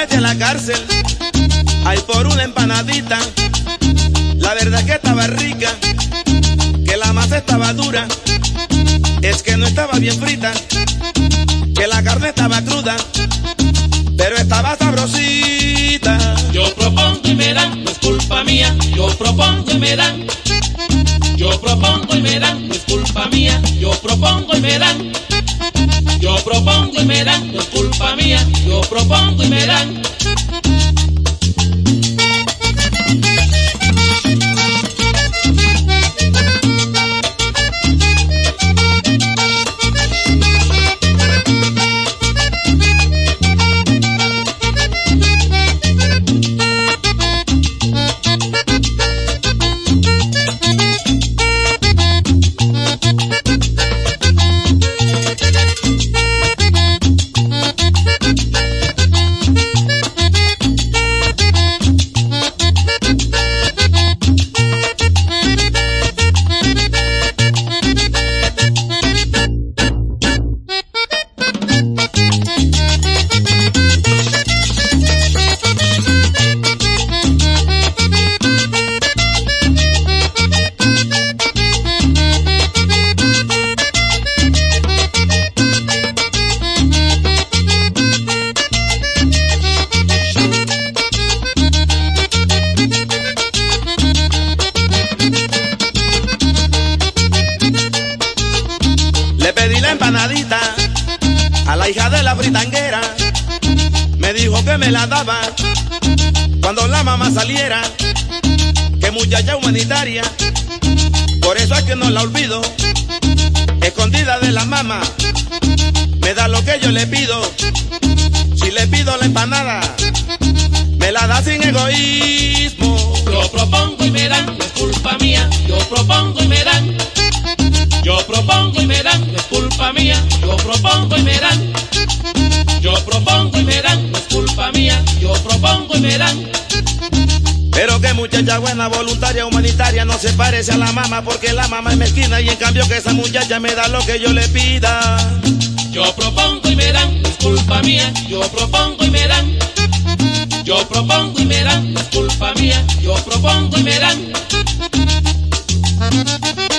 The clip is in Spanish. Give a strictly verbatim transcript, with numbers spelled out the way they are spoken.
metí a la cárcel, ay, por una empanadita. La verdad que estaba rica, que la masa estaba dura, es que no estaba bien frita, que la carne estaba cruda, pero estaba sabrosita. Yo propongo y me dan, no es culpa mía. Yo propongo y me dan. Yo propongo y me dan, no es culpa mía. Yo propongo y me dan. Yo propongo y me dan, no es culpa mía. Yo propongo y me dan. Le pedí la empanadita a la hija de la fritanguera, me dijo que me la daba cuando la mamá saliera, que muchacha humanitaria, por eso es que no la olvido, escondida de la mamá, me da lo que yo le pido, si le pido la empanada, me la da sin egoísmo. Yo propongo y me dan, no es culpa mía. Yo propongo y me dan. Yo propongo y me dan, no es culpa mía. Yo propongo y me dan. Yo propongo y me dan, no es culpa mía. Yo propongo y me dan. Pero que muchacha buena, voluntaria, humanitaria, no se parece a la mamá, porque la mamá es mezquina y en cambio que esa muchacha me da lo que yo le pida. Yo propongo y me dan, no es culpa mía. Yo propongo y me dan. Yo propongo y me dan, no es culpa mía. Yo propongo y me dan.